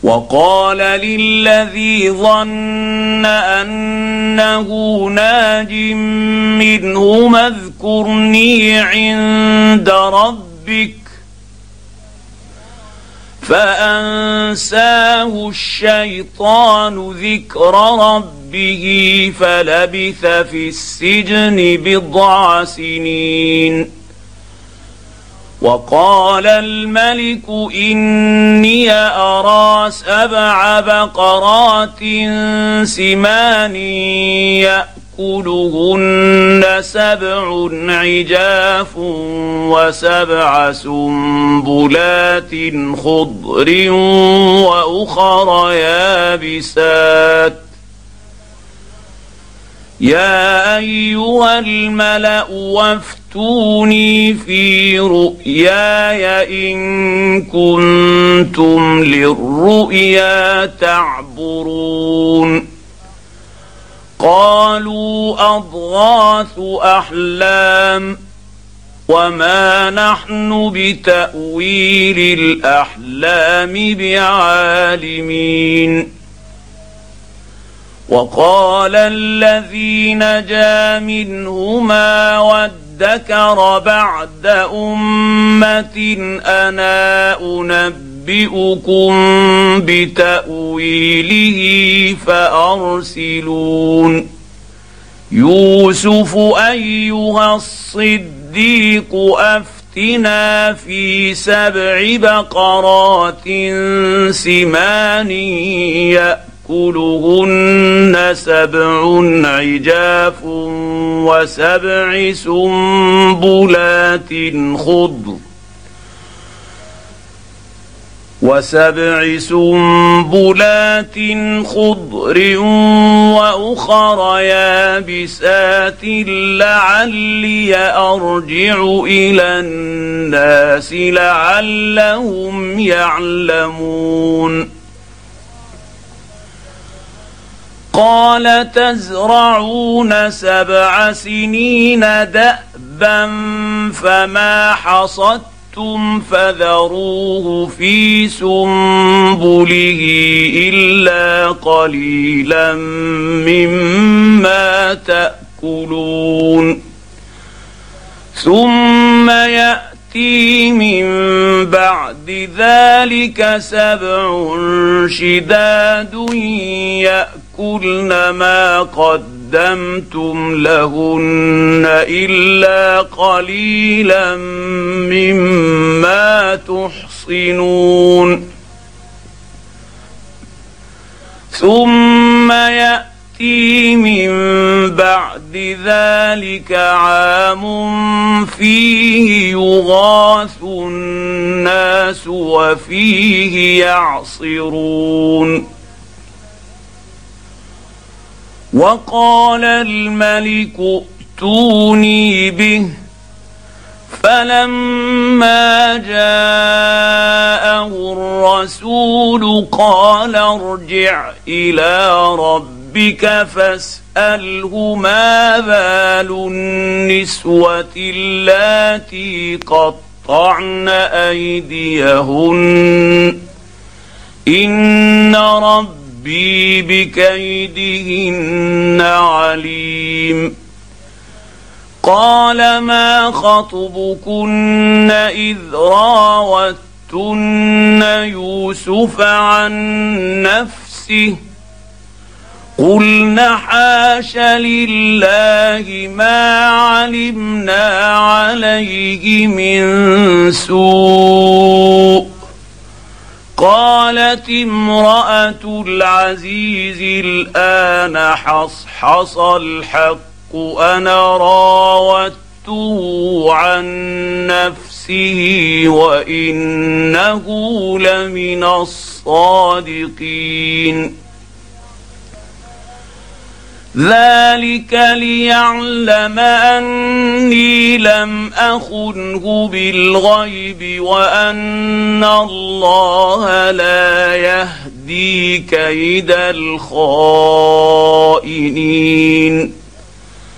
وقال للذي ظن أنه ناج منهما اذكرني عند ربك فأنساه الشيطان ذكر ربه فلبث في السجن 10 سنين. وقال الملك إني أرى 7 بقرات سمان يأكلهن 7 عجاف و7 سنبلات خضر وأخر يابسات يا أيها الملأ وافتوني في رؤياي إن كنتم للرؤيا تعبرون. قالوا أضغاث أحلام وما نحن بتأويل الأحلام بعالمين. وقال الذي نجا منهما وادكر بعد أمة أنا أنبئكم بتأويله فأرسلون. يوسف أيها الصديق أفتنا في 7 بقرات سمان يأكلهن 7 عجاف و7 سنبلات خضر وأخر يابسات لعلي أرجع إلى الناس لعلهم يعلمون. قال تزرعون 7 سنين دأبا فما حصدتم فذروه في سنبله إلا قليلا مما تأكلون. ثم يأتي من بعد ذلك 7 شداد يأكلن ما قدمتم لهن إلا قليلا مما تحصنون. ثم يأتي من بعد ذلك عام فيه يغاث الناس وفيه يعصرون. وقال الملك ائتوني به فلما جاءه الرسول قال ارجع إلى ربك فاسأله ما بال النسوة اللاتي قطعن أيديهن إن ربي بكيدهن عليم. قال ما خطبكن إذ راوتن يوسف عن نفسه قلن حاش لله ما علمنا عليه من سوء. قالت امرأة العزيز الآن حصحص الحق أنا راودته عن نفسه وإنه لمن الصادقين. ذلك ليعلم أني لم أخنه بالغيب وأن الله لا يهدي كيد الخائنين.